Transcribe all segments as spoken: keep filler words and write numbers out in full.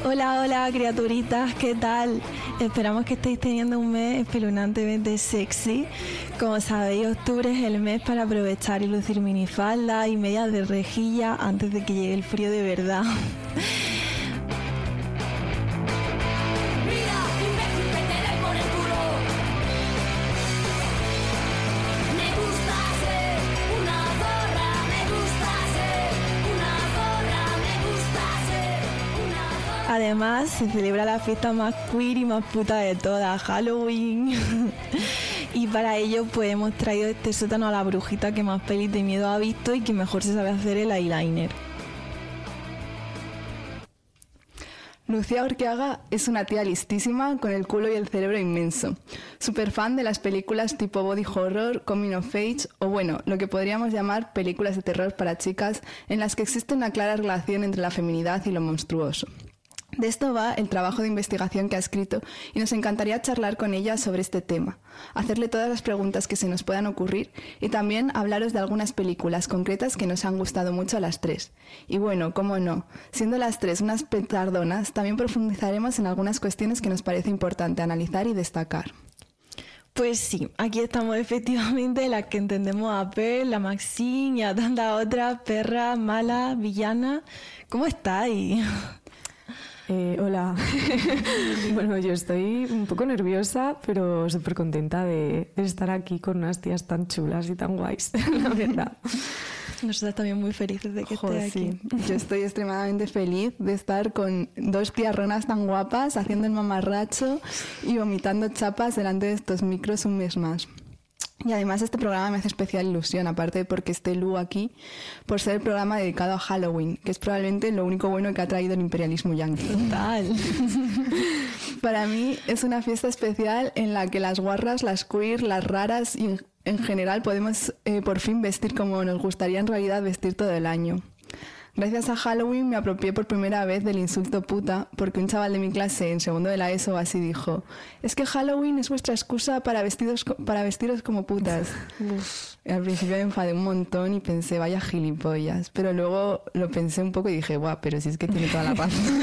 Hola, hola, criaturitas, ¿qué tal? Esperamos que estéis teniendo un mes espeluznantemente sexy. Como sabéis, octubre es el mes para aprovechar y lucir minifalda y medias de rejilla antes de que llegue el frío de verdad. Además, se celebra la fiesta más queer y más puta de todas, Halloween. Y para ello, pues hemos traído este sótano a la brujita que más pelis de miedo ha visto y que mejor se sabe hacer el eyeliner. Lucía Urquiaga es una tía listísima con el culo y el cerebro inmenso. Súper fan de las películas tipo body horror, coming of age o bueno, lo que podríamos llamar películas de terror para chicas en las que existe una clara relación entre la feminidad y lo monstruoso. De esto va el trabajo de investigación que ha escrito y nos encantaría charlar con ella sobre este tema, hacerle todas las preguntas que se nos puedan ocurrir y también hablaros de algunas películas concretas que nos han gustado mucho a las tres. Y bueno, cómo no, siendo las tres unas petardonas, también profundizaremos en algunas cuestiones que nos parece importante analizar y destacar. Pues sí, aquí estamos efectivamente las que entendemos a Per, la Maxine y a tantas otras perras, malas, villanas. ¿Cómo estáis? Eh, hola. Bueno, yo estoy un poco nerviosa, pero súper contenta de, de estar aquí con unas tías tan chulas y tan guays, la verdad. Nosotras también muy felices de que Joder, esté aquí. Sí. Yo estoy extremadamente feliz de estar con dos tiarronas tan guapas, haciendo el mamarracho y vomitando chapas delante de estos micros un mes más. Y además este programa me hace especial ilusión, aparte de porque esté Lu aquí, por ser el programa dedicado a Halloween, que es probablemente lo único bueno que ha traído el imperialismo yanqui. Total. Para mí es una fiesta especial en la que las guarras, las queer, las raras y en general podemos eh, por fin vestir como nos gustaría en realidad vestir todo el año. Gracias a Halloween me apropié por primera vez del insulto puta porque un chaval de mi clase en segundo de la ESO así dijo: es que Halloween es vuestra excusa para, vestidos, para vestiros como putas. Y al principio me enfadé un montón y pensé, vaya gilipollas, pero luego lo pensé un poco y dije, guau, pero si es que tiene toda la razón.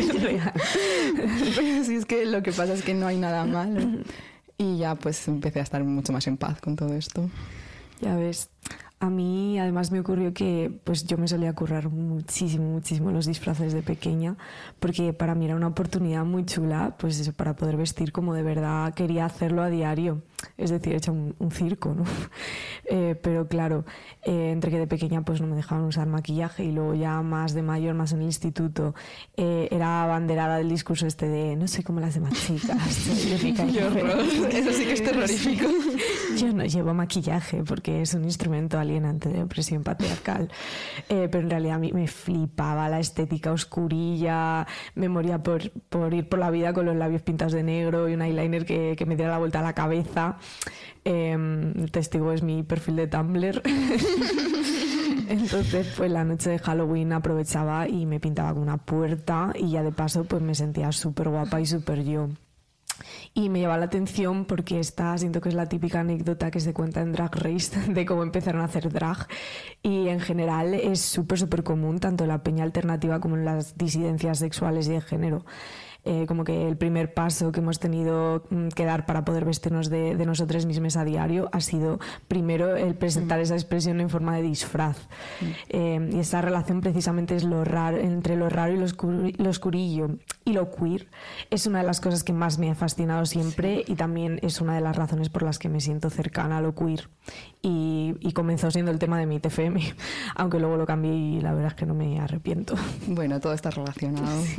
Pero si es que lo que pasa es que no hay nada malo. Y ya pues empecé a estar mucho más en paz con todo esto. Ya ves. A mí además me ocurrió que pues yo me solía currar muchísimo, muchísimo los disfraces de pequeña, porque para mí era una oportunidad muy chula, pues eso, para poder vestir como de verdad quería hacerlo a diario, es decir, he hecho un, un circo, ¿no? Eh, pero claro, eh, entre que de pequeña pues no me dejaban usar maquillaje y luego ya más de mayor, más en el instituto, eh, era abanderada del discurso este de no soy como las demás chicas. ¡Qué horror! Eso sí que es terrorífico. Yo no llevo maquillaje porque es un instrumento alienante de opresión patriarcal, eh, pero en realidad a mí me flipaba la estética oscurilla, me moría por, por ir por la vida con los labios pintados de negro y un eyeliner que, que me diera la vuelta a la cabeza. Eh, el testigo es mi perfil de Tumblr. Entonces pues la noche de Halloween aprovechaba y me pintaba con una puerta y ya de paso pues me sentía súper guapa y súper yo. Y me llama la atención porque esta siento que es la típica anécdota que se cuenta en Drag Race de cómo empezaron a hacer drag, y en general es súper súper común tanto en la peña alternativa como en las disidencias sexuales y de género. Eh, como que el primer paso que hemos tenido que dar para poder vestirnos de, de nosotros mismos a diario ha sido primero el presentar mm. esa expresión en forma de disfraz. Mm. Eh, y esa relación precisamente es lo raro, entre lo raro y lo, oscur, lo oscurillo y lo queer. Es una de las cosas que más me ha fascinado siempre, sí. Y también es una de las razones por las que me siento cercana a lo queer. Y, y comenzó siendo el tema de mi T F M, aunque luego lo cambié y la verdad es que no me arrepiento. Bueno, todo está relacionado. Sí.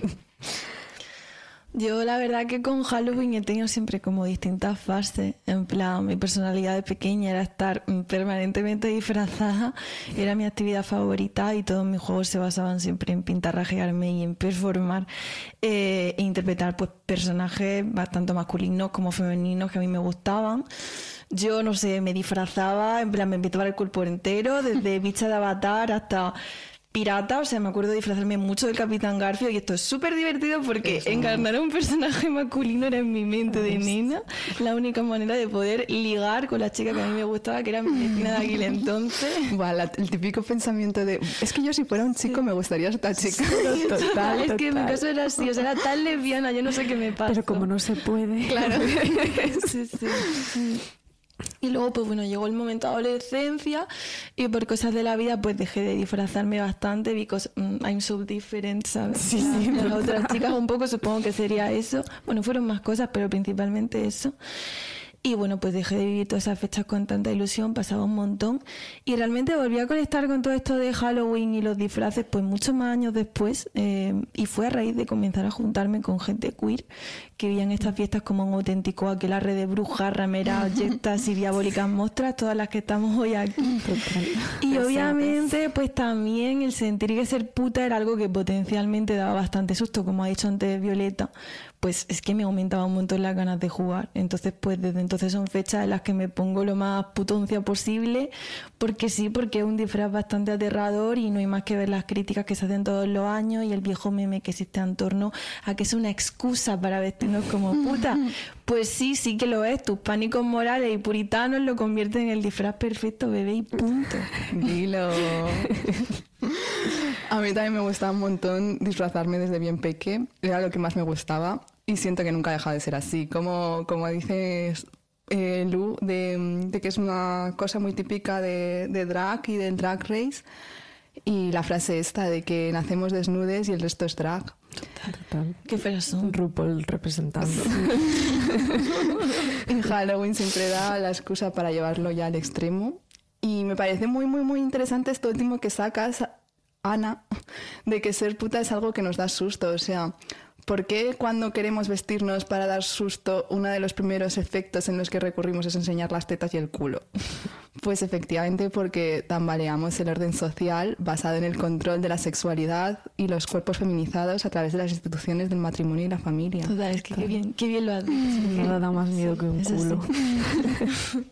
Yo la verdad que con Halloween he tenido siempre como distintas fases. En plan, mi personalidad de pequeña era estar permanentemente disfrazada, era mi actividad favorita y todos mis juegos se basaban siempre en pintarrajearme y en performar eh, e interpretar pues personajes bastante masculinos como femeninos que a mí me gustaban. Yo, no sé, me disfrazaba, en plan me pintaba el cuerpo entero, desde bicha de Avatar hasta pirata, o sea, me acuerdo de disfrazarme mucho del Capitán Garfio y esto es súper divertido porque Eso. encarnar a un personaje masculino era en mi mente de nena la única manera de poder ligar con la chica que a mí me gustaba, que era mi vecina de aquel entonces. Buah, la, el típico pensamiento de, es que yo si fuera un chico me gustaría esta chica. Sí, total, total, es que en mi caso era así, o sea, era tan lesbiana, yo no sé qué me pasa. Pero como no se puede. Claro. sí, sí, sí. Y luego, pues bueno, llegó el momento de adolescencia y por cosas de la vida, pues dejé de disfrazarme bastante because um, I'm so different, ¿sabes? Sí, sí, las otras chicas un poco supongo que sería eso. Bueno, fueron más cosas, pero principalmente eso. Y bueno, pues dejé de vivir todas esas fechas con tanta ilusión, pasaba un montón. Y realmente volví a conectar con todo esto de Halloween y los disfraces, pues muchos más años después. Eh, y fue a raíz de comenzar a juntarme con gente queer que veían estas fiestas como un auténtico aquelarre de brujas, rameras, yectas y diabólicas mostras, todas las que estamos hoy aquí. Total. Y obviamente, pues también el sentir que ser puta era algo que potencialmente daba bastante susto, como ha dicho antes Violeta. Pues es que me aumentaba un montón las ganas de jugar. Entonces, pues desde entonces son fechas en las que me pongo lo más putoncia posible, porque sí, porque es un disfraz bastante aterrador y no hay más que ver las críticas que se hacen todos los años y el viejo meme que existe en torno a que es una excusa para vestirnos como puta. Pues sí, sí que lo es. Tus pánicos morales y puritanos lo convierten en el disfraz perfecto, bebé, y punto. Dilo. A mí también me gustaba un montón disfrazarme desde bien peque. Era lo que más me gustaba y siento que nunca ha dejado de ser así. Como, como dices, eh, Lu, de, de que es una cosa muy típica de, de drag y del drag race. Y la frase esta de que nacemos desnudes y el resto es drag. Total, total. Qué feas son. RuPaul representando. En Halloween siempre da la excusa para llevarlo ya al extremo. Y me parece muy, muy, muy interesante esto último que sacas, Ana, de que ser puta es algo que nos da susto. O sea, ¿por qué cuando queremos vestirnos para dar susto, uno de los primeros efectos en los que recurrimos es enseñar las tetas y el culo? Pues efectivamente porque tambaleamos el orden social basado en el control de la sexualidad y los cuerpos feminizados a través de las instituciones del matrimonio y la familia. Total, es que qué bien, qué bien lo has dicho. Nada da más miedo que un Eso culo. Sí.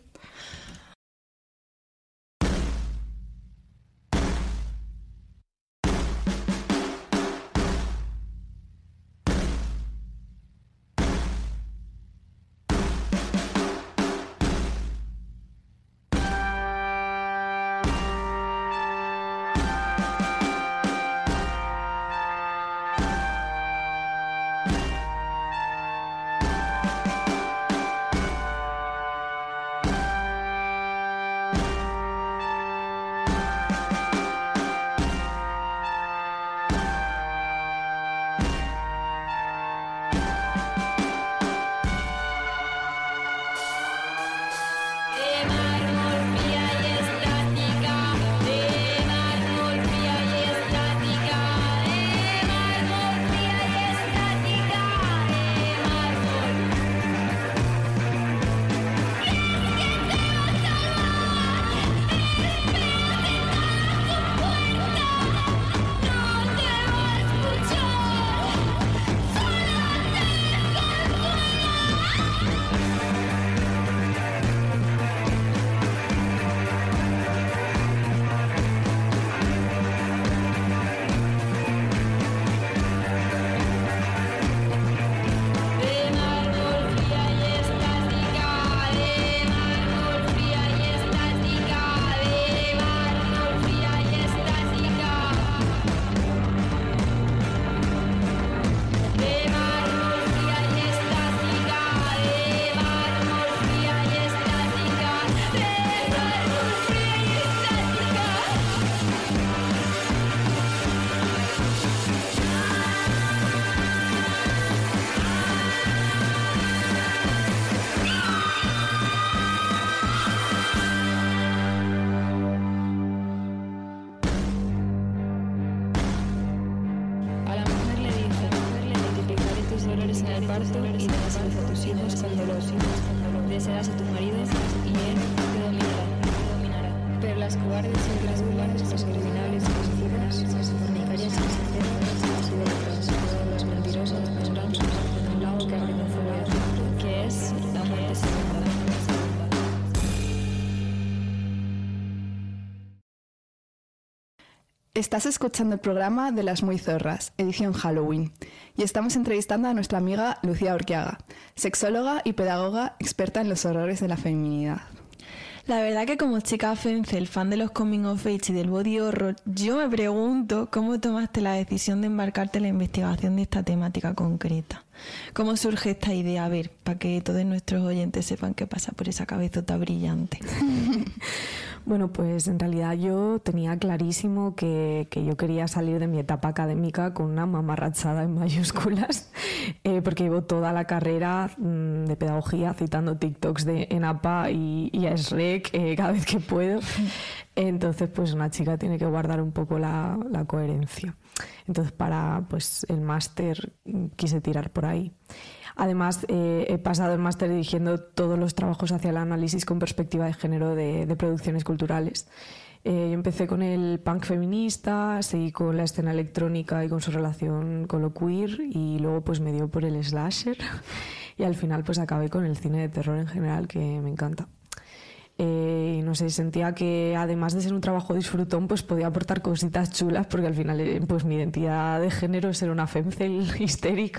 Desearás a tu marido y él te dominará, te dominará. Pero las cobardes, incrédulas, las criminales, suicidas, las fornicarias, insinceras, idólatras, las mentirosas, las grandes, un lago que arde con fuego de azufre, que es la muerte segunda. Estás escuchando el programa de Las Muy Zorras, edición Halloween, y estamos entrevistando a nuestra amiga Lucía Urquiaga, sexóloga y pedagoga experta en los horrores de la feminidad. La verdad que como chica fencel, fan de los coming of age y del body horror, yo me pregunto cómo tomaste la decisión de embarcarte en la investigación de esta temática concreta. ¿Cómo surge esta idea? A ver, para que todos nuestros oyentes sepan qué pasa por esa cabezota brillante. Bueno, pues en realidad yo tenía clarísimo que, que yo quería salir de mi etapa académica con una mamarrachada en mayúsculas, eh, porque llevo toda la carrera mmm, de pedagogía citando TikToks de ENAPA y, y a S R E C eh, cada vez que puedo. Entonces, pues una chica tiene que guardar un poco la, la coherencia. Entonces, para pues el máster quise tirar por ahí. Además, eh, he pasado el máster dirigiendo todos los trabajos hacia el análisis con perspectiva de género de, de producciones culturales. Eh, yo empecé con el punk feminista, seguí con la escena electrónica y con su relación con lo queer, y luego pues me dio por el slasher y al final pues acabé con el cine de terror en general, que me encanta. Eh, no sé, sentía que además de ser un trabajo disfrutón, pues podía aportar cositas chulas, porque al final eh, pues mi identidad de género es ser una femcel histérica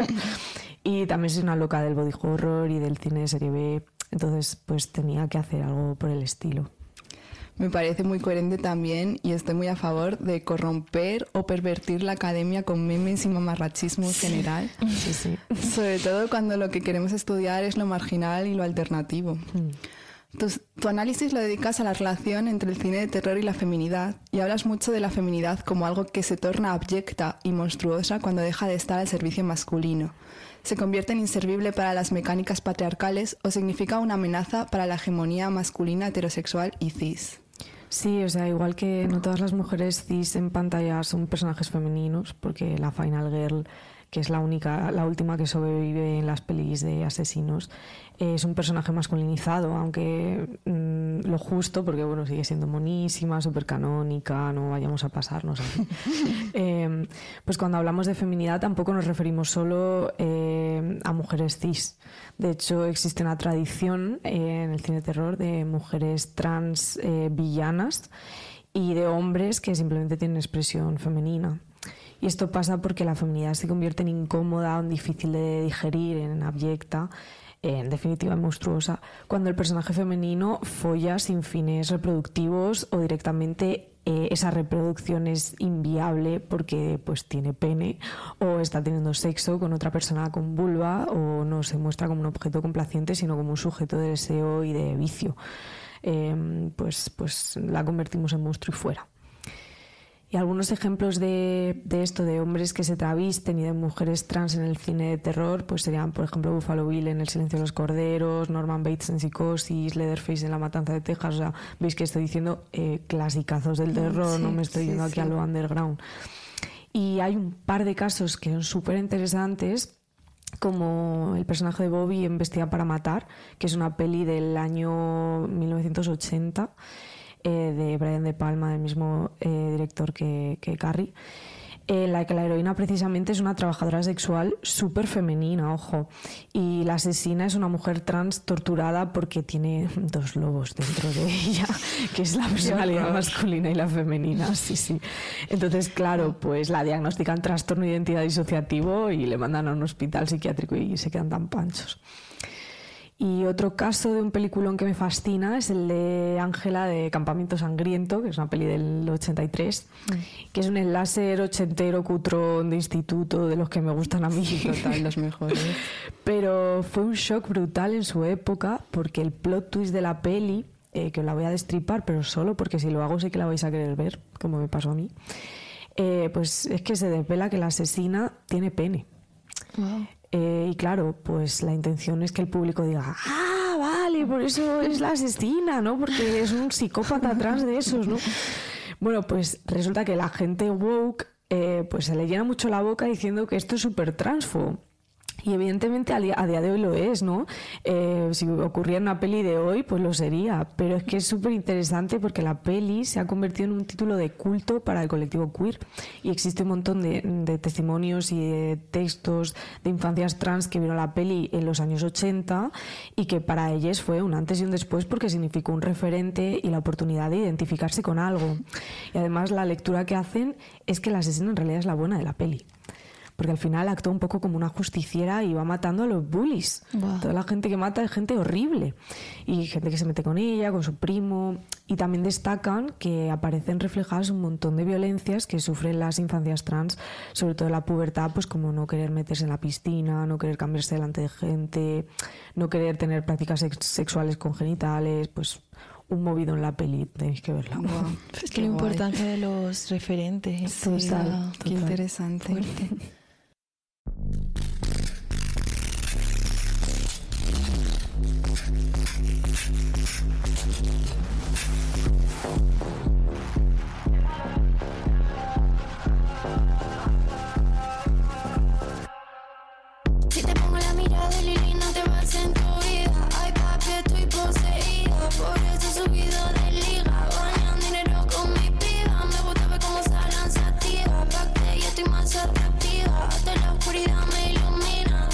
y también soy una loca del body horror y del cine de serie B, entonces pues tenía que hacer algo por el estilo. Me parece muy coherente también, y estoy muy a favor de corromper o pervertir la academia con memes y mamarrachismo en general. Sí, sí. Sobre todo cuando lo que queremos estudiar es lo marginal y lo alternativo. Mm. Tu, tu análisis lo dedicas a la relación entre el cine de terror y la feminidad, y hablas mucho de la feminidad como algo que se torna abyecta y monstruosa cuando deja de estar al servicio masculino. Se convierte en inservible para las mecánicas patriarcales o significa una amenaza para la hegemonía masculina heterosexual y cis. Sí, o sea, igual que no todas las mujeres cis en pantalla son personajes femeninos, porque la Final Girl, que es la única, la última que sobrevive en las pelis de asesinos, eh, es un personaje masculinizado, aunque mmm, lo justo, porque bueno, sigue siendo monísima, súper canónica, no vayamos a pasarnos así. eh, pues cuando hablamos de feminidad tampoco nos referimos solo eh, a mujeres cis. De hecho, existe una tradición eh, en el cine de terror de mujeres trans eh, villanas y de hombres que simplemente tienen expresión femenina. Y esto pasa porque la feminidad se convierte en incómoda, en difícil de digerir, en abyecta, en definitiva en monstruosa, cuando el personaje femenino folla sin fines reproductivos o directamente eh, esa reproducción es inviable porque pues tiene pene o está teniendo sexo con otra persona con vulva o no se muestra como un objeto complaciente sino como un sujeto de deseo y de vicio. Eh, pues, pues la convertimos en monstruo y fuera. Y algunos ejemplos de, de esto, de hombres que se travisten y de mujeres trans en el cine de terror, pues serían, por ejemplo, Buffalo Bill en El silencio de los corderos, Norman Bates en Psicosis, Leatherface en La matanza de Texas. O sea, veis que estoy diciendo eh, clasicazos del terror, sí, no me estoy sí, yendo aquí sí. a lo underground. Y hay un par de casos que son súper interesantes, como el personaje de Bobby en Vestida para matar, que es una peli del año mil novecientos ochenta, Eh, de Brian De Palma, del mismo eh, director que, que Carrie, en la que la heroína precisamente es una trabajadora sexual súper femenina, ojo, y la asesina es una mujer trans torturada porque tiene dos lobos dentro de ella, que es la personalidad masculina y la femenina, sí, sí. Entonces, claro, pues la diagnostican trastorno de identidad disociativo y le mandan a un hospital psiquiátrico y se quedan tan panchos. Y otro caso de un peliculón que me fascina es el de Ángela de Campamento Sangriento, que es una peli del ochenta y tres, mm. que es un láser ochentero cutrón de instituto, de los que me gustan a mí. Sí, total, los mejores. Pero fue un shock brutal en su época, porque el plot twist de la peli, eh, que os la voy a destripar, pero solo porque si lo hago sé que la vais a querer ver, como me pasó a mí, eh, pues es que se desvela que la asesina tiene pene. Wow. Eh, y claro, pues la intención es que el público diga, ah, vale, por eso es la asesina, ¿no? Porque es un psicópata atrás de esos, ¿no? Bueno, pues resulta que la gente woke eh, pues se le llena mucho la boca diciendo que esto es súper transfo. Y evidentemente a día, a día de hoy lo es, ¿no? Eh, si ocurriera una peli de hoy, pues lo sería. Pero es que es súper interesante porque la peli se ha convertido en un título de culto para el colectivo queer. Y existe un montón de, de testimonios y de textos de infancias trans que vieron la peli en los años ochenta y que para ellas fue un antes y un después porque significó un referente y la oportunidad de identificarse con algo. Y además la lectura que hacen es que la asesina en realidad es la buena de la peli. Porque al final actúa un poco como una justiciera y va matando a los bullies. Wow. Toda la gente que mata es gente horrible. Y gente que se mete con ella, con su primo. Y también destacan que aparecen reflejadas un montón de violencias que sufren las infancias trans, sobre todo en la pubertad, pues como no querer meterse en la piscina, no querer cambiarse delante de gente, no querer tener prácticas sex- sexuales con genitales, pues... un movido en la peli, tenéis que verla. Wow. Es que la importancia de los referentes. Sí, total, total. Qué interesante. Fuerte. Si te pongo la mirada de Lili, no te vas en tu vida. Ay, papi, estoy poseída. Por eso he subido de liga. Bañan dinero con mi piba. Me gusta ver cómo salen sativa. Pacté y estoy más atractiva. Hasta la oscuridad me ilumina.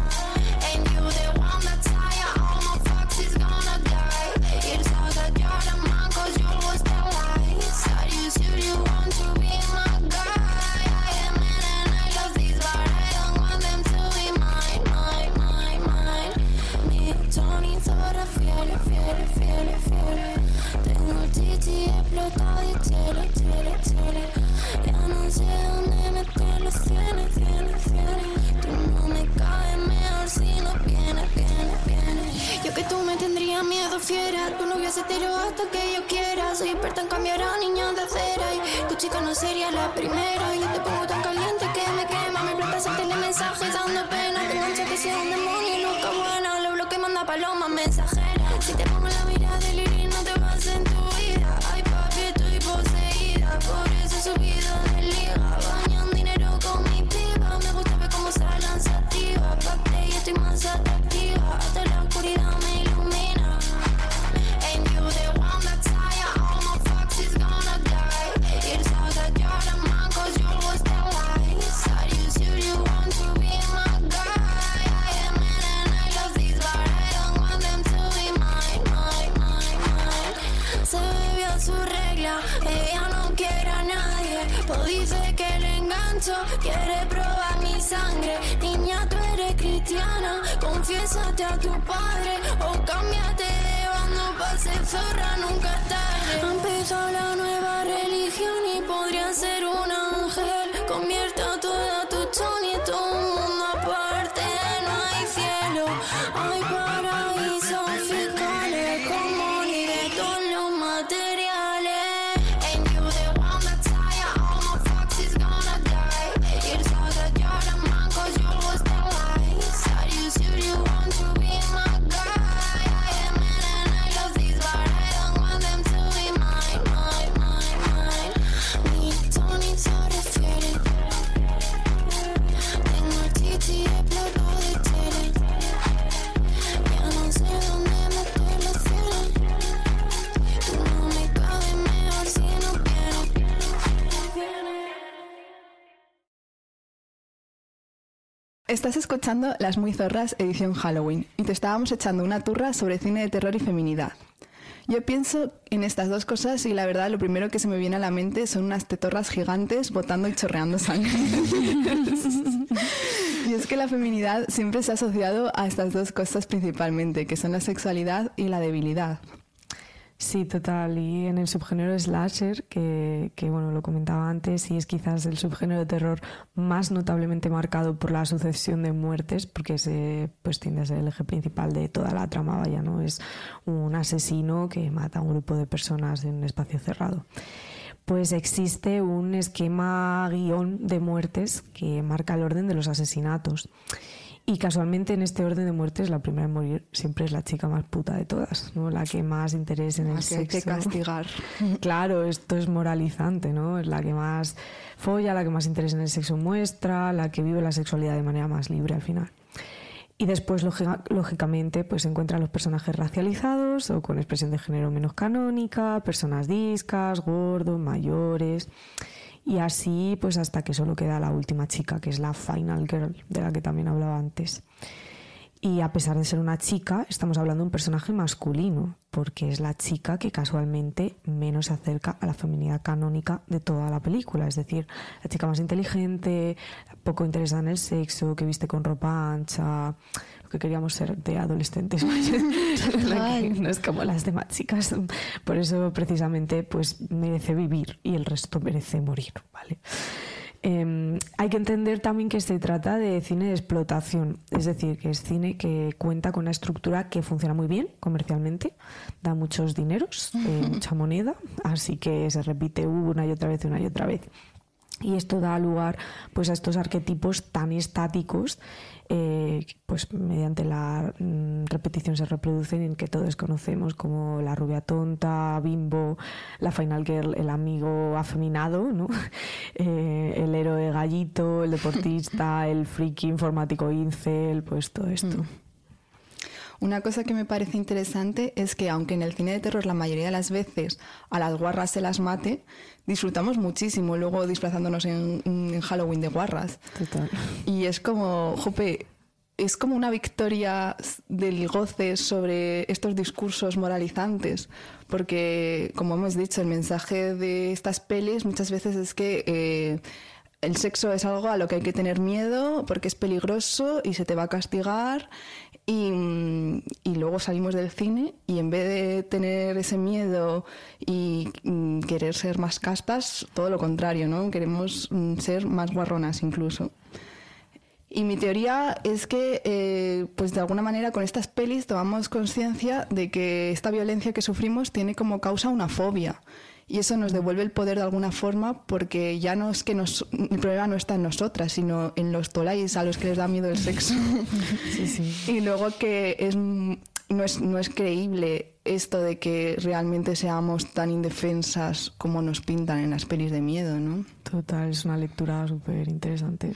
And you the one that's higher. All my fucks is gonna die. Ir saca llora man, cause you always tell lies. Are you sure you want to be my guy? I am in and I love these, but I don't want them to be mine, mine, mine, mine. Mi Tony Zora, fiel, fiel, fiel, fiel. Tengo el titi explotado y tiene, tiene, tiene. Ya no sé dónde meter los cienes, cienes, cienes. Tú no me caes mejor si no vienes, vienes, vienes. Yo que tú me tendría miedo, fiera. Tu novio se tiró hasta que yo quiera. Soy experta en cambiar a niños de acera. Y tu chica no sería la primera. Yo te pongo tan caliente que me quema. Me explota hacerte mensajes dando pena. Te engancha que sea un demonio y nunca buena. Lo bloqueo y manda paloma mensajera. Si te pongo la mirada de Lili, no te vas en tu vida. Ay, papi, estoy poseída. Por eso he subido de liga. Bañan dinero con mi piba. Me gusta ver cómo salen sativa. Pacté y estoy más atractiva. Hasta la oscuridad me ilumina. And you the one that's higher. All my fucks is gonna die. Ir saca llora man, cause you always tell lies. Are you sure you want to be my guy? I am in and I love these, but I don't want them to be mine, mine, mine, mine. Se bebió su regla, ella no quiere a nadie. Pues dice que le engancho, quiere probar mi sangre. Niña, tú eres cristiana, confiésate a tu padre. O cámbiate de bando, pa' ser zorra nunca es tarde. Ha empezado la nueva religión y podría ser un ángel. Convierta toda tu choni y todo un mundo aparte. No hay cielo, hay paraísos fiscales. Como ni de todos los materiales. And you the one that's higher. All my fucks is gonna die. Ir saca llora man, cause you always tell lies. Are you sure you want to be my guy? I am in and I love these, but I don't want them to be mine, mine, mine, mine. Mi Tony se refiere. Tengo el titi explotado de tele. Ya no sé dónde meter los cielos. Tú no me cabes mejor si no vienes. Estás escuchando Las Muy Zorras edición Halloween y te estábamos echando una turra sobre cine de terror y feminidad. Yo pienso en estas dos cosas y la verdad lo primero que se me viene a la mente son unas tetorras gigantes botando y chorreando sangre. Y es que la feminidad siempre se ha asociado a estas dos cosas principalmente, que son la sexualidad y la debilidad. Sí, total. Y en el subgénero slasher, que, que bueno, lo comentaba antes, y es quizás el subgénero de terror más notablemente marcado por la sucesión de muertes, porque ese pues tiende a ser el eje principal de toda la trama, vaya, ¿no? Es un asesino que mata a un grupo de personas en un espacio cerrado. Pues existe un esquema guión de muertes que marca el orden de los asesinatos. Y casualmente en este orden de muertes la primera en morir siempre es la chica más puta de todas, ¿no? La que más interés en el que sexo. hay que castigar. Claro, esto es moralizante, ¿no? Es la que más folla, la que más interés en el sexo muestra, la que vive la sexualidad de manera más libre al final. Y después, lógica, lógicamente, pues se encuentran los personajes racializados o con expresión de género menos canónica, personas discas, gordos, mayores. Y así, pues hasta que solo queda la última chica, que es la Final Girl, de la que también hablaba antes. Y a pesar de ser una chica, estamos hablando de un personaje masculino, porque es la chica que casualmente menos se acerca a la feminidad canónica de toda la película. Es decir, la chica más inteligente, poco interesada en el sexo, que viste con ropa ancha, lo que queríamos ser de adolescentes. La que no es como las demás chicas. Por eso, precisamente, pues merece vivir y el resto merece morir, ¿vale? Eh, hay que entender también que se trata de cine de explotación, es decir, que es cine que cuenta con una estructura que funciona muy bien comercialmente, da muchos dineros, eh, mucha moneda, así que se repite una y otra vez, una y otra vez. Y esto da lugar pues a estos arquetipos tan estáticos, eh, pues mediante la mm, repetición se reproducen, en que todos conocemos, como la rubia tonta, Bimbo, la Final Girl, el amigo afeminado, ¿no? eh, el héroe gallito, el deportista, el friki informático incel, pues todo esto. Mm. Una cosa que me parece interesante es que, aunque en el cine de terror la mayoría de las veces a las guarras se las mate, disfrutamos muchísimo luego disfrazándonos en, en Halloween de guarras. Total. Y es como, jope, es como una victoria del goce sobre estos discursos moralizantes, porque, como hemos dicho, el mensaje de estas pelis muchas veces es que eh, el sexo es algo a lo que hay que tener miedo porque es peligroso y se te va a castigar. Y, y luego salimos del cine y en vez de tener ese miedo y mm, querer ser más castas, todo lo contrario, ¿no? Queremos mm, ser más guarronas incluso. Y mi teoría es que, eh, pues de alguna manera con estas pelis tomamos conciencia de que esta violencia que sufrimos tiene como causa una fobia. Y eso nos devuelve el poder de alguna forma, porque ya no es que nos, el problema no está en nosotras, sino en los tolais a los que les da miedo el sexo. Sí, sí. Y luego que es, no, es, no es creíble esto de que realmente seamos tan indefensas como nos pintan en las pelis de miedo, ¿no? Total, es una lectura súper interesante.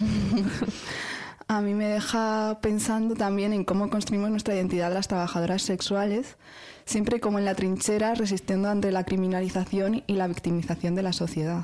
A mí me deja pensando también en cómo construimos nuestra identidad las trabajadoras sexuales, siempre como en la trinchera, resistiendo ante la criminalización y la victimización de la sociedad.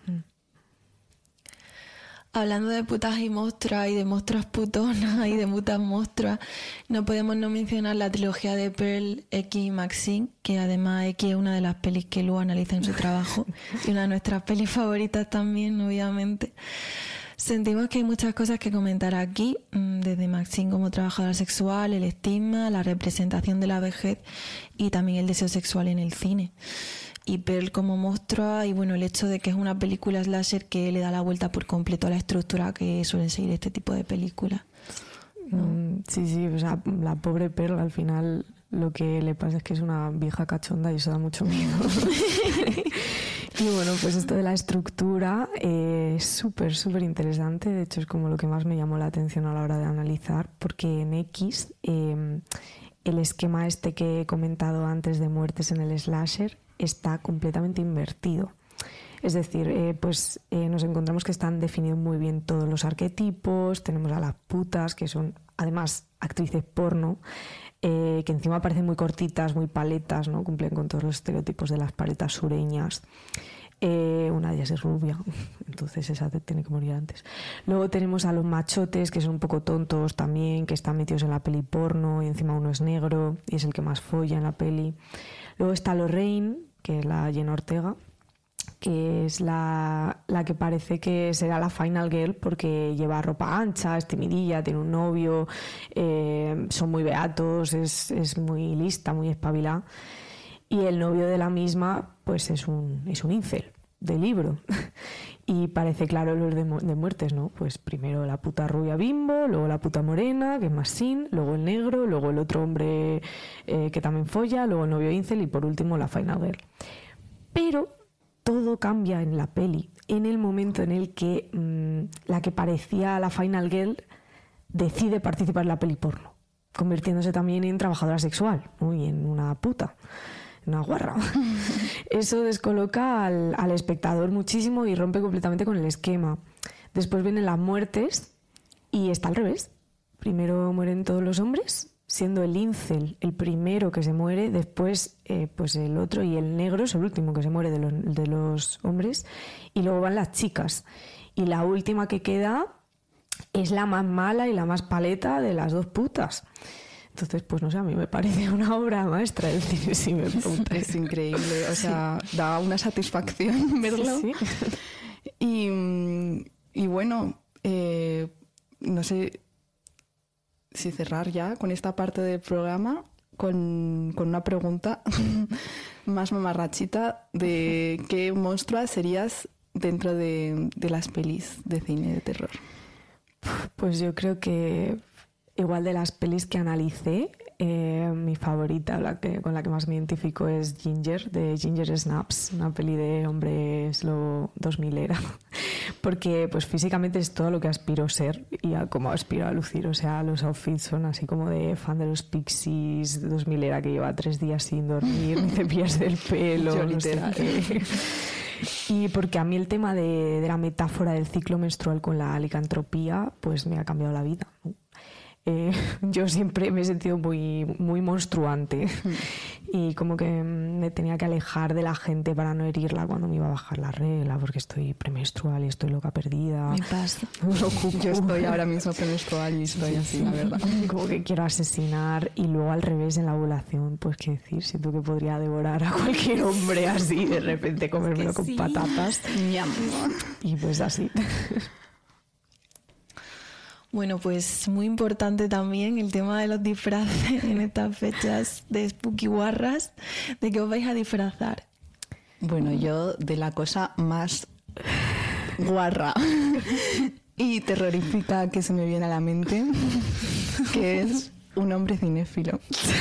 Hablando de putas y monstruas y de monstruas putonas y de putas monstruas, no podemos no mencionar la trilogía de Pearl, X y Maxine, que además X es una de las pelis que Lu analiza en su trabajo y una de nuestras pelis favoritas también, obviamente. Sentimos que hay muchas cosas que comentar aquí, desde Maxine como trabajadora sexual, el estigma, la representación de la vejez y también el deseo sexual en el cine. Y Pearl como monstrua y bueno, el hecho de que es una película slasher que le da la vuelta por completo a la estructura que suelen seguir este tipo de películas, ¿no? Mm, sí, sí, o sea, la pobre Pearl al final lo que le pasa es que es una vieja cachonda y eso da mucho miedo. Y bueno, pues esto de la estructura eh, es súper, súper interesante. De hecho, es como lo que más me llamó la atención a la hora de analizar, porque en X eh, el esquema este que he comentado antes de muertes en el slasher está completamente invertido. Es decir, eh, pues eh, nos encontramos que están definidos muy bien todos los arquetipos. Tenemos a las putas, que son además actrices porno, eh, que encima parecen muy cortitas, muy paletas, ¿no? Cumplen con todos los estereotipos de las paletas sureñas. Eh, una de ellas es rubia, entonces esa tiene que morir antes. Luego tenemos a los machotes, que son un poco tontos también, que están metidos en la peli porno, y encima uno es negro y es el que más folla en la peli. Luego está Lorraine, que es la Jenna Ortega, que es la, la que parece que será la Final Girl porque lleva ropa ancha, es timidilla, tiene un novio, eh, son muy beatos, es, es muy lista, muy espabilada. Y el novio de la misma pues es un, es un incel de libro. Y parece claro los de, de muertes, ¿no? Pues primero la puta rubia Bimbo, luego la puta morena, que es Maxine, luego el negro, luego el otro hombre eh, que también folla, luego el novio incel y por último la Final Girl. Pero todo cambia en la peli, en el momento en el que mmm, la que parecía la Final Girl decide participar en la peli porno, convirtiéndose también en trabajadora sexual, ¿no? Y en una puta, una guarra. Eso descoloca al, al espectador muchísimo y rompe completamente con el esquema. Después vienen las muertes y está al revés. Primero mueren todos los hombres, siendo el incel el primero que se muere, después eh, pues el otro y el negro es el último que se muere de los, de los hombres, y luego van las chicas. Y la última que queda es la más mala y la más paleta de las dos putas. Entonces, pues no sé, a mí me parece una obra maestra del cine, si me preguntas. Es increíble, o sea, sí. Da una satisfacción verlo. Sí, sí. Y, y bueno, eh, no sé si cerrar ya con esta parte del programa con, con una pregunta más mamarrachita de qué monstrua serías dentro de, de las pelis de cine de terror. Pues yo creo que igual de las pelis que analicé, eh, mi favorita, la que, con la que más me identifico, es Ginger, de Ginger Snaps, una peli de hombres lo dos mil era. Porque pues físicamente es todo lo que aspiro ser y a cómo aspiro a lucir. O sea, los outfits son así como de fan de los Pixies dos mil era, que lleva tres días sin dormir, ni cepillarse el pelo. Yo no sé qué. Y porque a mí el tema de, de la metáfora del ciclo menstrual con la licantropía pues me ha cambiado la vida, ¿no? Eh, yo siempre me he sentido muy, muy monstruante y como que me tenía que alejar de la gente para no herirla cuando me iba a bajar la regla, porque estoy premenstrual y estoy loca perdida. Me pasa. Yo estoy ahora mismo premenstrual y estoy así, la verdad. Como que quiero asesinar, y luego al revés en la ovulación, pues qué decir, siento que podría devorar a cualquier hombre así, de repente comérmelo con sí. patatas. Ñam. Y pues así. Bueno, pues muy importante también el tema de los disfraces en estas fechas de Spooky Guarras. ¿De qué os vais a disfrazar? Bueno, yo de la cosa más guarra y terrorífica que se me viene a la mente, que es un hombre cinéfilo.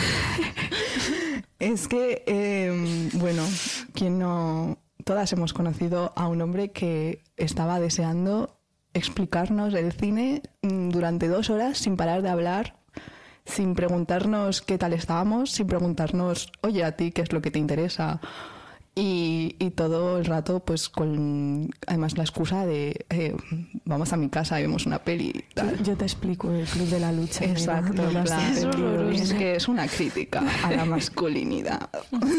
Es que, eh, bueno, quien no... Todas hemos conocido a un hombre que estaba deseando explicarnos el cine durante dos horas sin parar de hablar, sin preguntarnos qué tal estábamos, sin preguntarnos, oye, a ti qué es lo que te interesa, y, y todo el rato pues con además la excusa de eh, vamos a mi casa y vemos una peli. Tal. Yo, yo te explico el Club de la Lucha. Exacto, no, no plan, es, es que es una crítica a la masculinidad.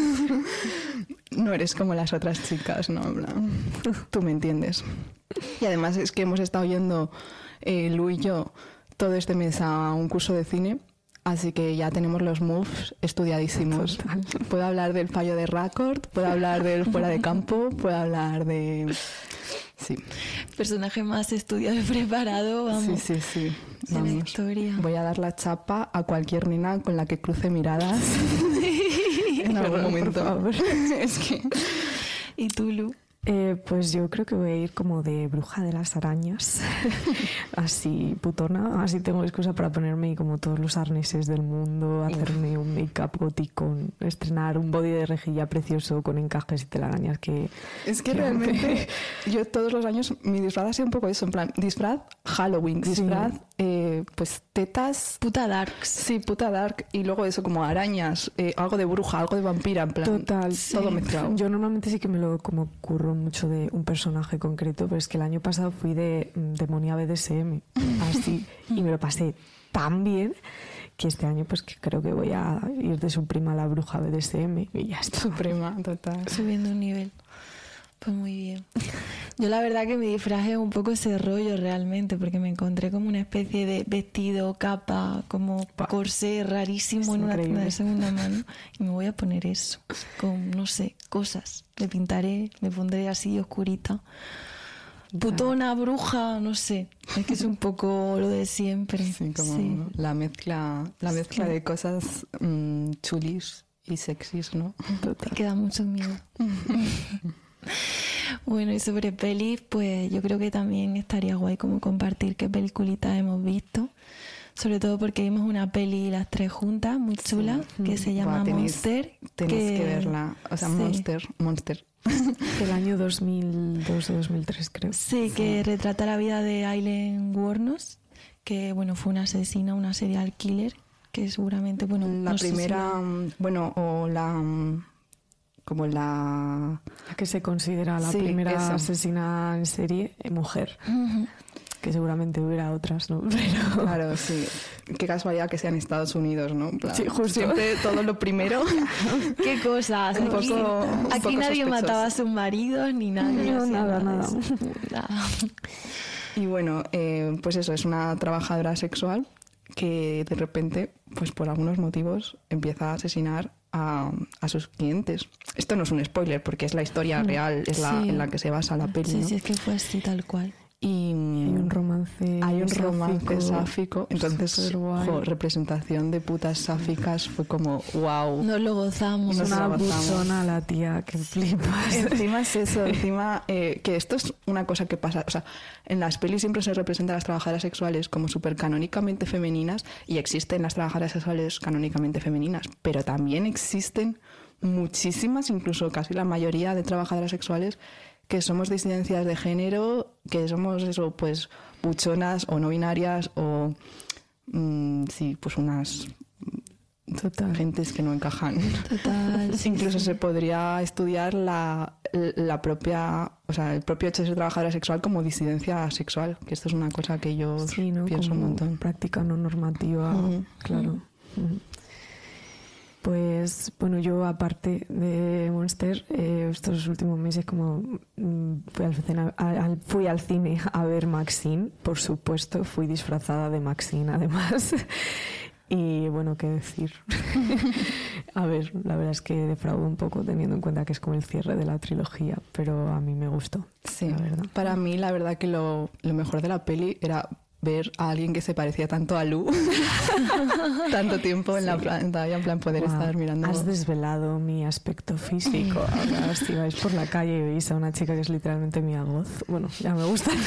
No eres como las otras chicas, ¿no? Tú me entiendes. Y además es que hemos estado yendo, eh, Lu y yo, todo este mes a un curso de cine, así que ya tenemos los moves estudiadísimos. Total. Puedo hablar del fallo de Raccord, puedo hablar del fuera de campo, puedo hablar de... Sí. Personaje más estudiado y preparado, vamos. Sí, sí, sí. De Vamos. la historia. Voy a dar la chapa a cualquier nena con la que cruce miradas en algún momento. Por favor. Es que... ¿Y tú, Lu? Eh, pues yo creo que voy a ir como de bruja de las arañas, así putona, así tengo excusa para ponerme como todos los arneses del mundo, hacerme un make-up gótico, estrenar un body de rejilla precioso con encajes y telarañas que... Es que que realmente yo todos los años mi disfraz ha sido un poco eso, en plan, disfraz Halloween, disfraz, sí. eh, pues tetas... Puta darks. Sí, puta dark, y luego eso como arañas, eh, algo de bruja, algo de vampira, en plan... Total. Todo sí. mezclado. Yo normalmente sí que me lo como curro mucho de un personaje concreto, pero es que el año pasado fui de demonia B D S M, así, y me lo pasé tan bien que este año pues que creo que voy a ir de Suprema a la bruja B D S M y ya está. Suprema, total. Subiendo un nivel. Pues muy bien. Yo la verdad que mi disfraz es un poco ese rollo realmente, porque me encontré como una especie de vestido, capa, como corsé rarísimo en una tienda de segunda mano, y me voy a poner eso, con, no sé, cosas. Le pintaré, me pondré así oscurita. Putona, bruja, no sé. Es que es un poco lo de siempre. Sí, como sí. la mezcla, la mezcla sí. de cosas mmm, chulis y sexys, ¿no? Te queda mucho miedo. Bueno, y sobre pelis, pues yo creo que también estaría guay como compartir qué peliculitas hemos visto. Sobre todo porque vimos una peli las tres juntas, muy chula, sí. que se llama Buah, tenéis, Monster. Tenéis que, que verla. O sea, sí. Monster, Monster. Del año dos mil dos o dos mil tres, creo. Sí, sí, que retrata la vida de Aileen Wuornos, que bueno, fue una asesina, una serial killer, que seguramente, bueno... La no sé si primera, la- bueno, o la... como la... La que se considera la Sí, primera eso. asesina en serie, eh, mujer. Ujú. Que seguramente hubiera otras, ¿no? Pero... Claro, sí. Qué casualidad que sea en Estados Unidos, ¿no? En plan, Sí, justo. Siempre todo lo primero. Qué cosas. Un Aquí, poco- un aquí poco nadie sospechoso. mataba a sus maridos ni nadie. No, hacía nada, de nada. eso. Nada. Y bueno, eh, pues eso, es una trabajadora sexual que de repente, pues por algunos motivos, empieza a asesinar a, a sus clientes. Esto no es un spoiler, porque es la historia real, es la Sí. en la que se basa la peli, Sí, ¿no? sí, es que fue así tal cual. Y Hay un romance hay un romance sáfico, sáfico. Entonces, superguay. jo, representación de putas sáficas fue como, wow. Nos lo gozamos. Nos Una la gozamos. buchona la tía, que flipas. Encima es eso, encima eh, que esto es una cosa que pasa, o sea, en las pelis siempre se representan a las trabajadoras sexuales como súper canónicamente femeninas y existen las trabajadoras sexuales canónicamente femeninas, pero también existen muchísimas, incluso casi la mayoría de trabajadoras sexuales que somos disidencias de género, que somos eso, pues buchonas o no binarias o mm, sí, pues unas Total. gentes que no encajan. Total. sí, Incluso sí. se podría estudiar la, la propia, o sea, el propio hecho de ser trabajadora sexual como disidencia sexual, que esto es una cosa que yo Sí, ¿no? pienso Como un montón. práctica no normativa, Ujú. claro. Ujú. Pues bueno, yo aparte de Monster, eh, estos últimos meses como mm, fui al, cine, al- fui al cine a ver Maxine, por supuesto, fui disfrazada de Maxine además. Y bueno, qué decir. A ver, la verdad es que defraudo un poco teniendo en cuenta que es como el cierre de la trilogía, pero a mí me gustó, Sí, la verdad. para mí la verdad que lo, lo mejor de la peli era ver a alguien que se parecía tanto a Lu tanto tiempo en la pantalla, en plan poder Guau, estar mirando. Has desvelado mi aspecto físico. Ahora, si vais por la calle y veis a una chica que es literalmente mi agoz, bueno, ya me gustaría.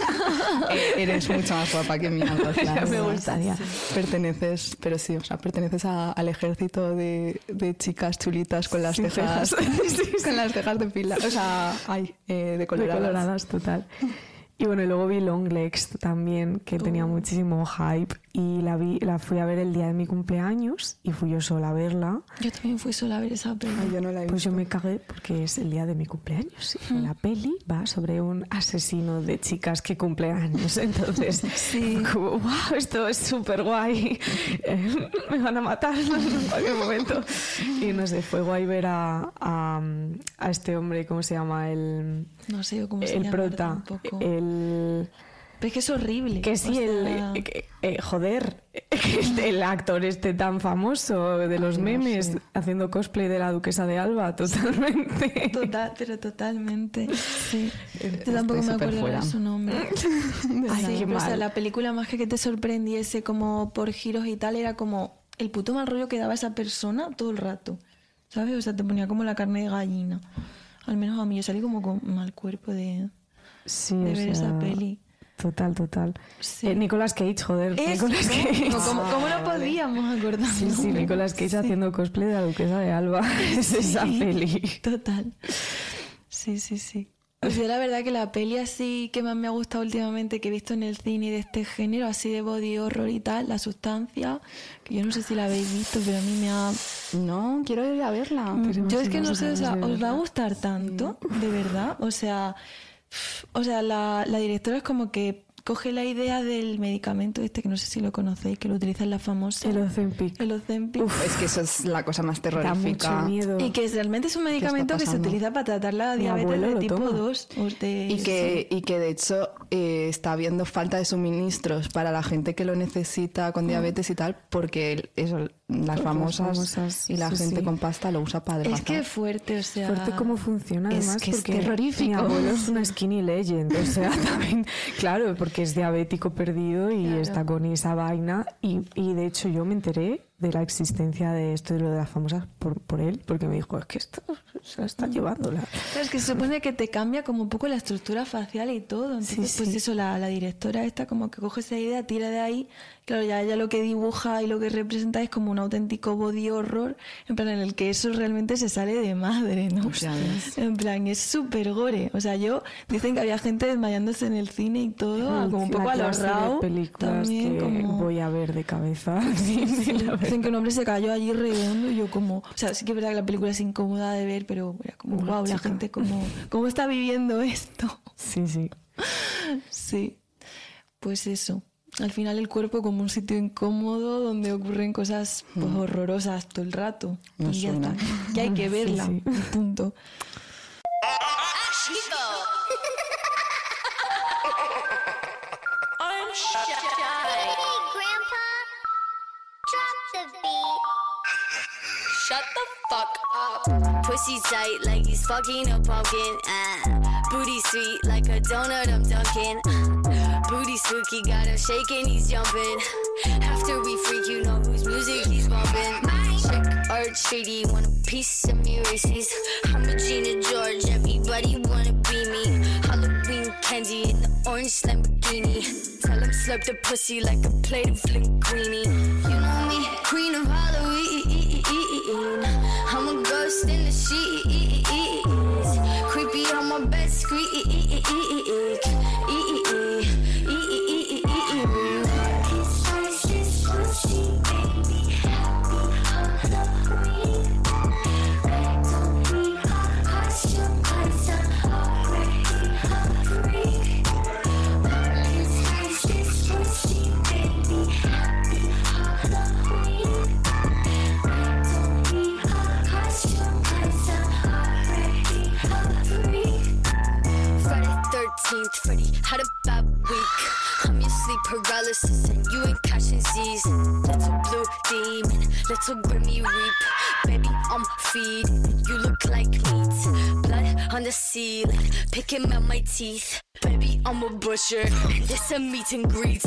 Eh, eres mucho más guapa que mi amiga, Ya claro. me gustaría. Perteneces, pero sí, o sea, perteneces a- al ejército de, de chicas chulitas con las Sin cejas, cejas. Sí, sí. con las cejas de pila, o sea, ay, eh, de De coloradas. coloradas, total. Y bueno, y luego vi Longlegs también, que tenía muchísimo hype. Y la vi, la fui a ver el día de mi cumpleaños y fui yo sola a verla. Yo también fui sola a ver esa peli. Ay, yo no la he Pues yo visto. me cagué porque es el día de mi cumpleaños. Y la peli va sobre un asesino de chicas que cumple años. Entonces, Sí. como, wow, esto es súper guay. Eh, me van a matar en cualquier momento. Y no sé, fue guay ver a, a, a este hombre, ¿cómo se llama? El, No sé cómo se el llama prota. tampoco. El... Pero es que es horrible. Que sí, o el... sea, eh, eh, eh, joder, el actor este tan famoso de los Ay, no memes sé. haciendo cosplay de la duquesa de Alba, totalmente. Total, pero totalmente. Sí. Yo tampoco Estoy me súper acuerdo fuera. de su nombre. Ay, Sí, qué pero, o sea, mal. la película más que que te sorprendiese como por giros y tal, era como el puto mal rollo que daba esa persona todo el rato. ¿Sabes? O sea, te ponía como la carne de gallina. Al menos a mí, yo salí como con mal cuerpo de, Sí, de o ver esa sea, peli. Total, total. Sí. Eh, Nicolas Cage, joder. Eso, Nicolas Cage. ¿cómo, cómo- cómo no podíamos acordarnos? Sí, sí, Nicolas Cage haciendo cosplay de la duquesa de Alba. Es esa Sí, peli. Total. Sí, sí, sí. Pues yo la verdad que la peli así que más me ha gustado últimamente que he visto en el cine de este género, así de body horror y tal, La Sustancia, que yo no sé si la habéis visto, pero a mí me ha... No, quiero ir a verla. Pero Yo no es sé, que no no sé sé, o sea, ganas de ¿os va a verla. gustar tanto? De verdad. O sea, o sea la, la directora es como que coge la idea del medicamento este, que no sé si lo conocéis, que lo utiliza en la famosa... El Ozempic. El Ozempic. Es que eso es la cosa más Da mucho terrorífica. miedo. Y que realmente es un medicamento que se pasando? utiliza para tratar la Mi diabetes abuelo de lo tipo toma. dos. O de, Y que, y que de hecho eh, está habiendo falta de suministros para la gente que lo necesita con diabetes y tal, porque el- eso, las Las famosas, famosas, y la sí, gente sí. con pasta lo usa para Sí. Es adelgazar. que fuerte, o sea... Fuerte cómo funciona Es además que es porque terrorífico. mi abuelo es una skinny legend, o sea, también, claro, porque es diabético perdido y Claro. está con esa vaina y, y de hecho yo me enteré de la existencia de esto de lo de las famosas por, por él, porque me dijo, es que esto se la están llevando. La... Claro, es que se supone que te cambia como un poco la estructura facial y todo. Entonces, Sí, pues sí. eso, la, la directora esta como que coge esa idea, tira de ahí. Claro, ya ella lo que dibuja y lo que representa es como un auténtico body horror, en plan en el que eso realmente se sale de madre, ¿no? Ya ves. En plan, es súper gore. O sea, yo, dicen que había gente desmayándose en el cine y todo, como un poco La a los clase de Raw. películas También que como... voy a ver de cabeza. Sí, sí, la verdad. Dicen que un hombre se cayó allí redondo y yo como... O sea, sí que es verdad que la película es incómoda de ver, pero era como, Una wow, la chica. gente como... ¿Cómo está viviendo esto? Sí, sí. Sí. Pues eso. Al final el cuerpo como un sitio incómodo donde ocurren cosas pues, horrorosas todo el rato. Me y ya suena. está. Que hay que verla. sí. y punto. Hey, Grandpa, drop the beat. Shut the fuck up. Pussy tight like he's fucking a pumpkin. Ah. Booty sweet like a donut I'm dunking. Ah. Booty spooky, got him shaking, he's jumping. After we freak, you know whose music he's bumping. Trick or treaty, want a piece of me Reese's. I'm Regina George, everybody wanna be me. Halloween candy in the orange Lamborghini. Tell him slurp the pussy like a plate of linguine. You know me, queen of Halloween. I'm a ghost in the sheets. Creepy on my bed squeak. Freddy had a bad week. I'm your sleep paralysis and you ain't catching Z's. Little blue demon, little Grimmy Reap. Baby, I'm feeding, you look like meat. Blood on the ceiling, picking out my teeth. Baby, I'm a butcher, and this a meet and greet.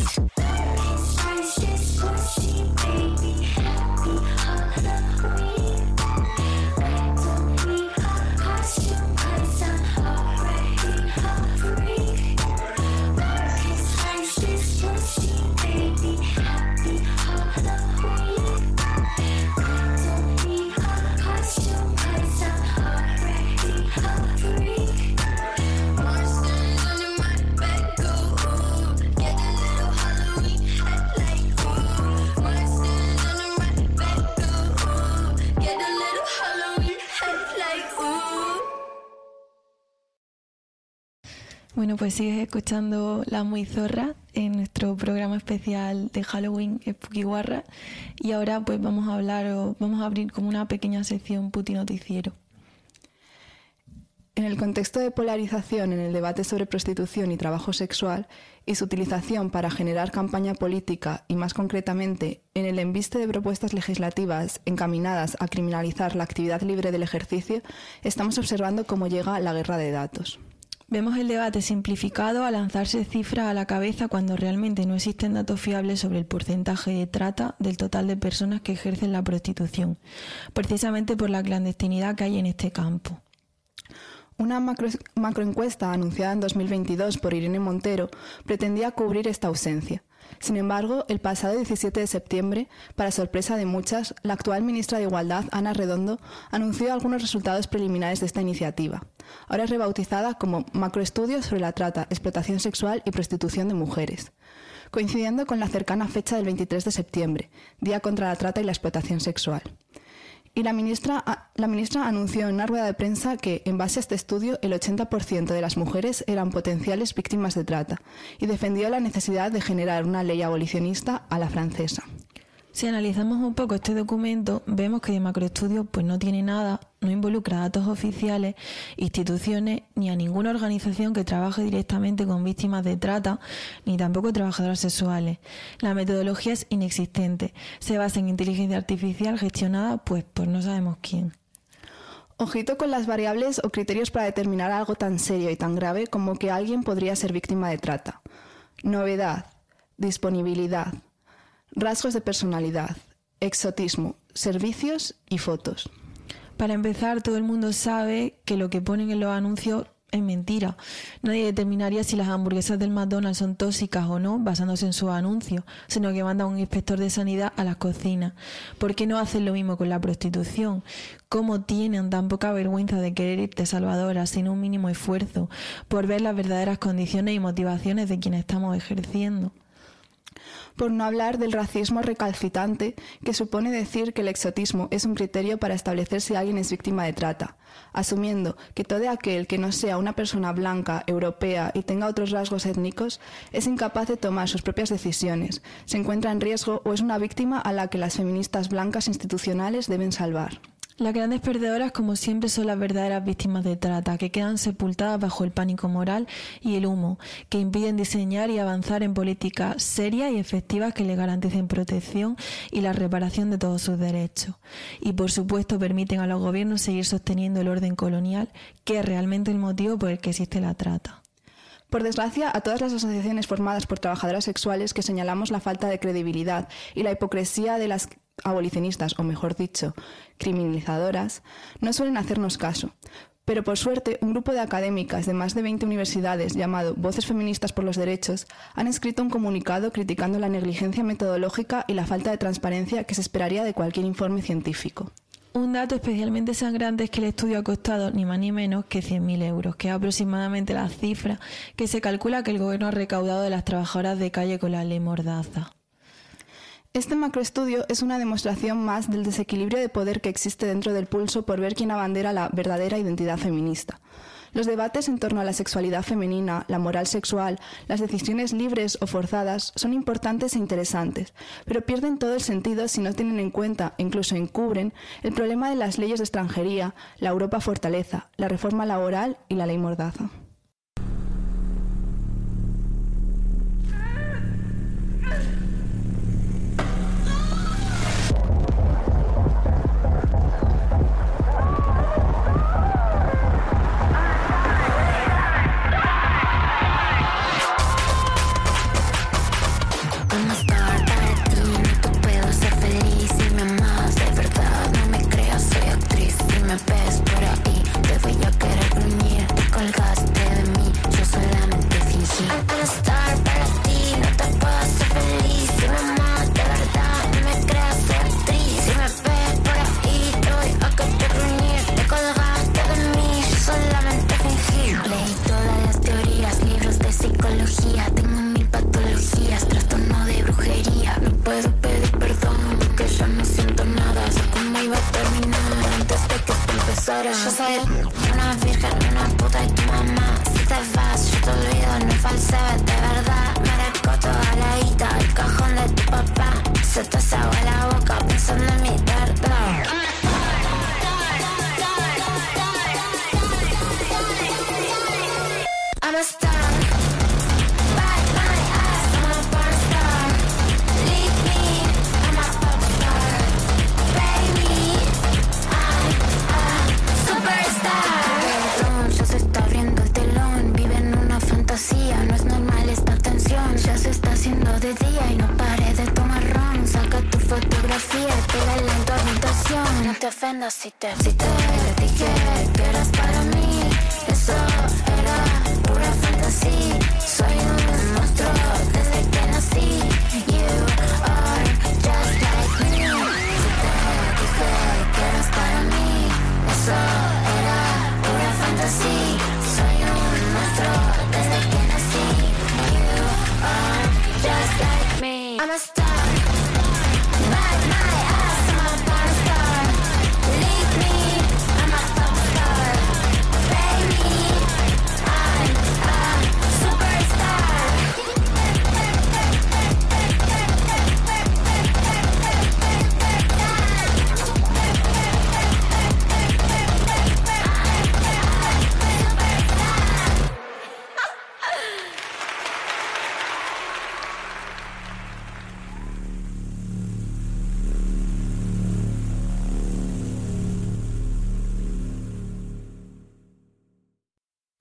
Bueno, pues sigues escuchando La Muy Zorra en nuestro programa especial de Halloween Spooky Guarra y ahora pues vamos a hablar o vamos a abrir como una pequeña sección puti noticiero. En el contexto de polarización en el debate sobre prostitución y trabajo sexual y su utilización para generar campaña política y más concretamente en el embiste de propuestas legislativas encaminadas a criminalizar la actividad libre del ejercicio, estamos observando cómo llega la guerra de datos. Vemos el debate simplificado a lanzarse cifras a la cabeza cuando realmente no existen datos fiables sobre el porcentaje de trata del total de personas que ejercen la prostitución, precisamente por la clandestinidad que hay en este campo. Una macro, macroencuesta anunciada en dos mil veintidós por Irene Montero pretendía cubrir esta ausencia. Sin embargo, el pasado diecisiete de septiembre, para sorpresa de muchas, la actual ministra de Igualdad, Ana Redondo, anunció algunos resultados preliminares de esta iniciativa, ahora rebautizada como Macroestudio sobre la trata, explotación sexual y prostitución de mujeres, coincidiendo con la cercana fecha del veintitrés de septiembre, Día contra la Trata y la Explotación Sexual. Y la ministra, la ministra anunció en una rueda de prensa que, en base a este estudio, el ochenta por ciento de las mujeres eran potenciales víctimas de trata y defendió la necesidad de generar una ley abolicionista a la francesa. Si analizamos un poco este documento, vemos que de macroestudio pues no tiene nada, no involucra datos oficiales, instituciones ni a ninguna organización que trabaje directamente con víctimas de trata, ni tampoco trabajadoras sexuales. La metodología es inexistente, se basa en inteligencia artificial gestionada pues por no sabemos quién. Ojito con las variables o criterios para determinar algo tan serio y tan grave como que alguien podría ser víctima de trata. Novedad, disponibilidad, rasgos de personalidad, exotismo, servicios y fotos. Para empezar, todo el mundo sabe que lo que ponen en los anuncios es mentira. Nadie determinaría si las hamburguesas del McDonald's son tóxicas o no basándose en sus anuncios, sino que manda un inspector de sanidad a las cocinas. ¿Por qué no hacen lo mismo con la prostitución? ¿Cómo tienen tan poca vergüenza de querer irte salvadora sin un mínimo esfuerzo por ver las verdaderas condiciones y motivaciones de quienes estamos ejerciendo? Por no hablar del racismo recalcitrante que supone decir que el exotismo es un criterio para establecer si alguien es víctima de trata, asumiendo que todo aquel que no sea una persona blanca, europea y tenga otros rasgos étnicos es incapaz de tomar sus propias decisiones, se encuentra en riesgo o es una víctima a la que las feministas blancas institucionales deben salvar. Las grandes perdedoras, como siempre, son las verdaderas víctimas de trata, que quedan sepultadas bajo el pánico moral y el humo, que impiden diseñar y avanzar en políticas serias y efectivas que les garanticen protección y la reparación de todos sus derechos. Y, por supuesto, permiten a los gobiernos seguir sosteniendo el orden colonial, que es realmente el motivo por el que existe la trata. Por desgracia, a todas las asociaciones formadas por trabajadoras sexuales que señalamos la falta de credibilidad y la hipocresía de las abolicionistas, o mejor dicho, criminalizadoras, no suelen hacernos caso. Pero por suerte, un grupo de académicas de más de veinte universidades llamado Voces Feministas por los Derechos han escrito un comunicado criticando la negligencia metodológica y la falta de transparencia que se esperaría de cualquier informe científico. Un dato especialmente sangrante es que el estudio ha costado ni más ni menos que cien mil euros, que es aproximadamente la cifra que se calcula que el gobierno ha recaudado de las trabajadoras de calle con la ley Mordaza. Este macroestudio es una demostración más del desequilibrio de poder que existe dentro del pulso por ver quién abandera la verdadera identidad feminista. Los debates en torno a la sexualidad femenina, la moral sexual, las decisiones libres o forzadas son importantes e interesantes, pero pierden todo el sentido si no tienen en cuenta, e incluso encubren, el problema de las leyes de extranjería, la Europa fortaleza, la reforma laboral y la ley Mordaza. Yo soy una virgen, una puta y tu mamá. Si te vas, yo te olvido, no falsees de verdad. Merezco toda la guita, el cajón de tu papá. Se te hace agua la boca pensando en mi verdad. I'm a star. Bite my ass, I'm a porn star. Leave me, I'm a pop star. Baby, I'm a superstar. Ya se está abriendo el telón, vive en una fantasía. No es normal esta tensión. Ya se está haciendo de día y no pares de tomar ron. Saca tu fotografía y pégala en tu habitación. No te ofendas si te, si te dije que eras para mí. Eso era pura fantasía. Soy un monstruo desde que nací. You are just like me. Si te dije que eras para mí, eso era pura fantasía. Soy un monstruo desde que nací. You are just like me. I'm a star. Bite my ass, I'm a porn star. Leave me, I'm a pop star. Baby, I'm a superstar.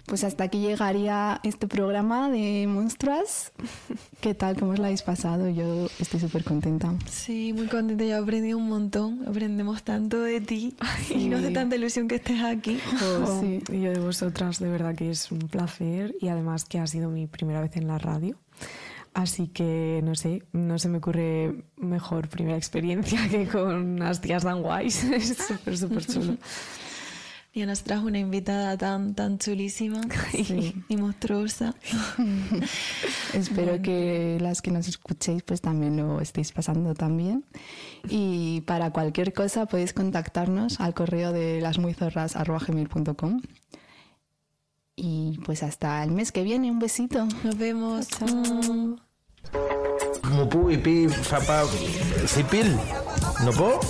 Pues hasta aquí llegaría este programa de Monstruas. ¿Qué tal? ¿Cómo os lo habéis pasado? Yo estoy súper contenta. Sí, muy contenta. Yo he aprendido un montón. Aprendemos tanto de ti. Sí. Y nos hace tanta ilusión que estés aquí. Oh, sí. Y yo de vosotras, de verdad que es un placer y además que ha sido mi primera vez en la radio. Así que, no sé, no se me ocurre mejor primera experiencia que con unas tías tan guays. Es súper, súper chulo. Y nos trajo una invitada tan, tan chulísima Sí. y monstruosa. Espero que las que nos escuchéis pues también lo estéis pasando también. Y para cualquier cosa podéis contactarnos al correo de lasmuyzorras arroba gmail punto com. Y pues hasta el mes que viene, un besito. Nos vemos. Chao. Mupu, ipi, fapa, cipil. ¿No puedo?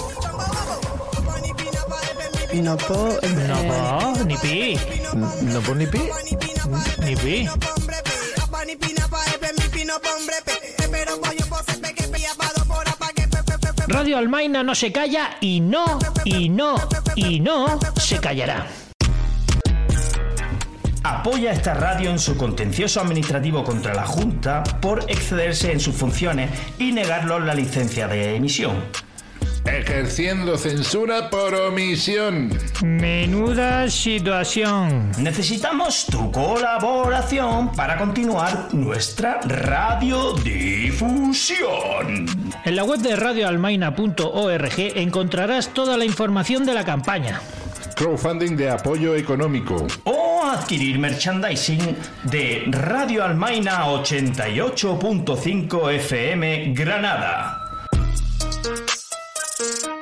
No puedo... No po, ni pi, ¿No puedo ni pi? ni pi. Radio Almaina no se calla y no, y no, y no se callará. Apoya esta radio en su contencioso administrativo contra la Junta por excederse en sus funciones y negarlos la licencia de emisión. Ejerciendo censura por omisión. Menuda situación. Necesitamos tu colaboración para continuar nuestra radiodifusión. En la web de radio almaina punto org encontrarás toda la información de la campaña. Crowdfunding de apoyo económico. O adquirir merchandising de Radio Almaina ochenta y ocho punto cinco F M Granada. Thank you.